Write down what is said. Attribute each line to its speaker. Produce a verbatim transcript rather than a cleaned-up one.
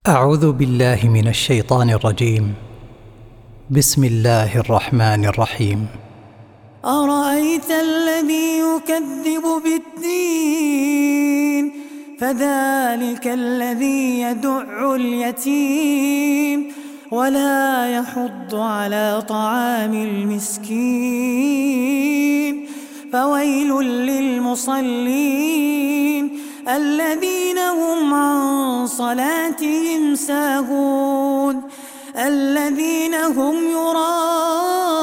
Speaker 1: أعوذ بالله من الشيطان الرجيم. بسم الله الرحمن الرحيم.
Speaker 2: أرأيت الذي يكذب بالدين فذلك الذي يدع اليتيم ولا يحض على طعام المسكين فويل للمصلين الذين هم عن صلاتهم ساهون الذين هم يراءون